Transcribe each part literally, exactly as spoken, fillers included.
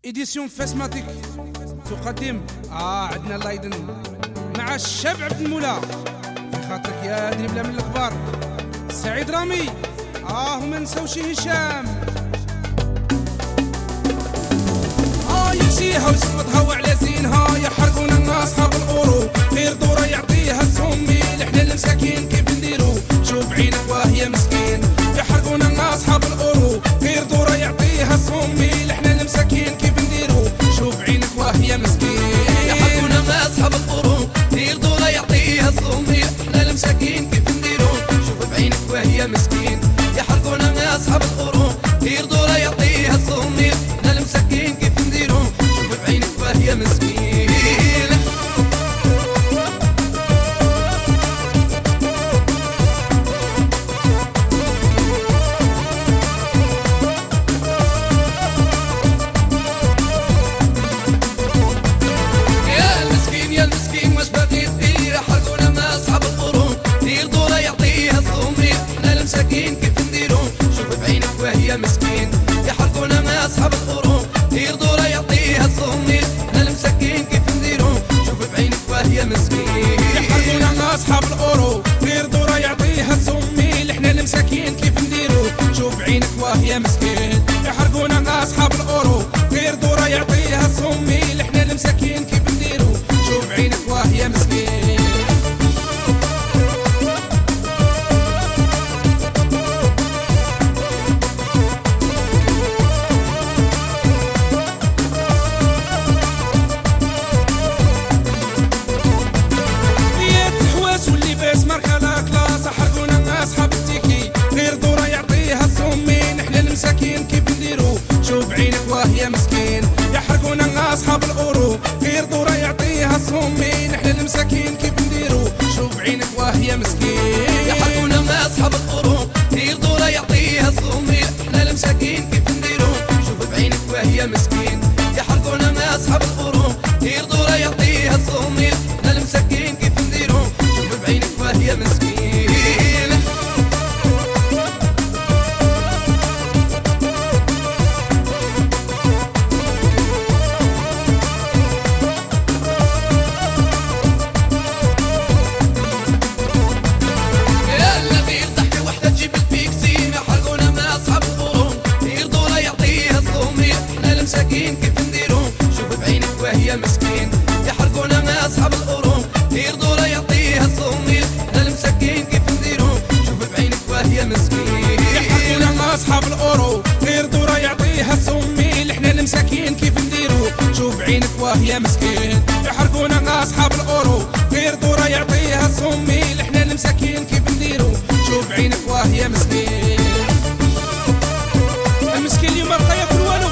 إديسيون فاسماتيك تقدم آه عندنا لايدن مع الشاب عبد المولى في خاطرك يا دري بلا من الأخبار سعيد رامي آه وما نساوش هشام آه يكسيها ويسقطها وعلى زينها يحرقونا الناس صحاب الأورو غير دورة يعطيها السمي لحنا المساكين كيف نديرو شوف عينك وهي مسكين يحرقونا الناس صحاب الأورو غير دورة يعطيها السمي لحنا المساكين كيف نديرو شوف عينك وهي مسكين يحرقونا الناس صحاب الأورو غير دورة يعطيها السمي لحنا المساكين كيف نديرو شوف بعينك وهي مسكين يحرقونا الناس صحاب الأورو غير دورة يعطيها السمي لحنا المساكين كيف نديرو شوف بعينك وهي مسكين مسكين يحرقونا ما أصحاب القرون غير دورة يعطيها الصوميل احنا المساكين كيف نديرو شوف بعينك وهي مسكين يحرقونا ما أصحاب القرون غير دورة يعطيها الصوميل احنا المساكين كيف نديرو شوف بعينك وهي مسكين يحرقونا ما أصحاب القرون غير دورة يعطيها الصوميل احنا المساكين كيف نديرو شوف بعينك وهي مسكين مساكين كيف نديرو شوف عينك وهي مسكين يحرقونا أصحاب الأورو غير دورة يعطيها الصومي نحن المساكين كيف نديرو شوف عينك وهي مسكين يحرقونا أصحاب الأورو غير دورة يعطيها الصومي نحن المساكين كيف نديرو شوف بعينك وهي مسكين يحرقونا أصحاب الأورو غير دورة يعطيها الصومي نحن المساكين كيف نديرو شوف بعينك وهي مسكين مساكين كيف نديرو شوف بعينك وهي مسكين يحرقونا ما أصحاب القرون غير دورة يعطيها الصوميل احنا المساكين كيف نديرو شوف بعينك وهي مسكين يحرقونا ما أصحاب القرون غير دورة يعطيها الصوميل احنا المساكين كيف نديرو شوف بعينك وهي مسكين يحرقونا ما أصحاب القرون غير دورة يعطيها الصوميل احنا المساكين كيف نديرو شوف بعينك وهي مسكين المسكين اليوم ما بقى ياكل والو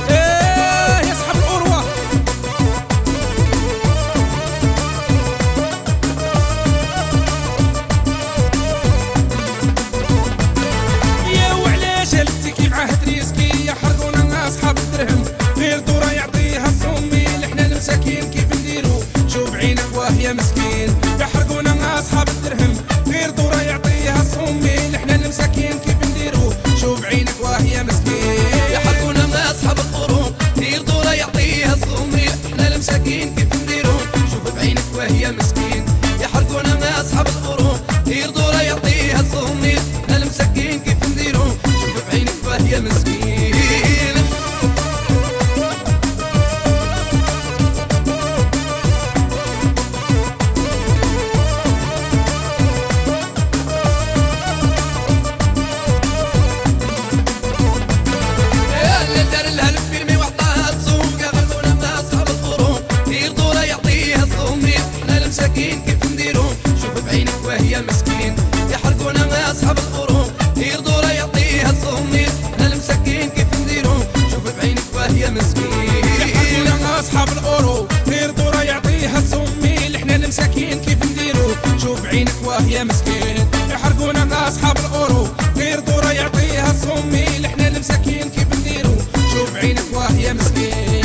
أصحاب الدرهم غير دورة يعطيها الصوميل احنا المساكين كيف نديرو شوف عينك وهي مسكين يحرقونا أصحاب الدرهم غير دورة يعطيها الصوميل احنا المساكين كيف نديرو شوف عينك وهي مسكين يحرقونا أصحاب القرون غير دورة يعطيها الصوميل احنا المساكين كيف نديرو شوف بعينك وهي مسكين يحرقونا أصحاب القرون غير دورة يعطيها الصوميل احنا المساكين كيف نديرو شوف بعينك وهي مسكين مساكين كيف نديرو شوف بعينك وهي مسكين يحرقونا أصحاب القرون غير دورة يعطيها الصوميل احنا المساكين كيف نديرو شوف بعينك وهي مسكين يحرقونا أصحاب القرون غير دورة يعطيها الصوميل احنا المساكين كيف نديرو شوف بعينك وهي مسكين يحرقونا أصحاب القرون غير دورة يعطيها الصوميل احنا المساكين كيف نديرو شوف بعينك وهي مسكين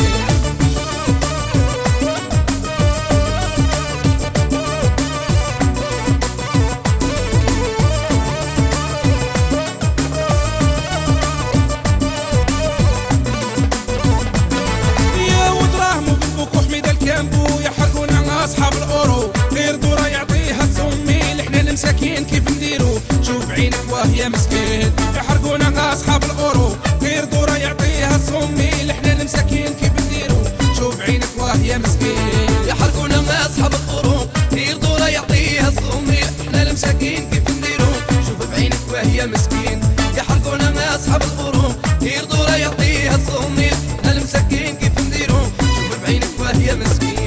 المساكين كيف نديرو شوف بعينك وهي مسكين يحرقونا اصحاب القرو غير دورة يعطيها الصميل احنا المساكين كيف نديرو شوف بعينك وهي مسكين يحرقونا اصحاب القرو غير دورة يعطيها الصميل احنا المساكين كيف نديرو شوف بعينك وهي مسكين يحرقونا اصحاب القرو غير دورة يعطيها الصميل احنا المساكين كيف نديرو شوف بعينك وهي مسكين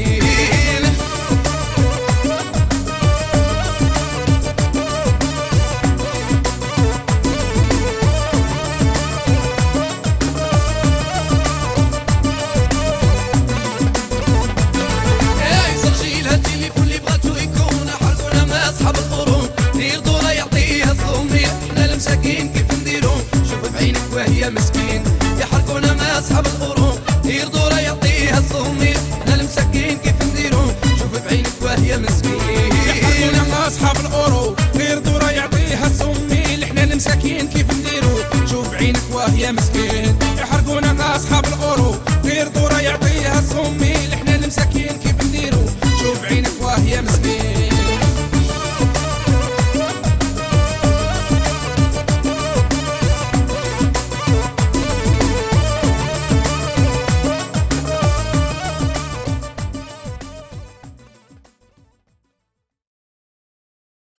مساكين كيف نديرو شوف بعينك وهي مسكين يحرقونا ما اصحاب القرون غير دورة يعطيها الصوميل احنا المساكين كيف نديرو شوف بعينك وهي مسكين يحرقونا ما اصحاب القرون غير دورة يعطيها الصوميل احنا المساكين كيف نديرو شوف بعينك وهي مسكين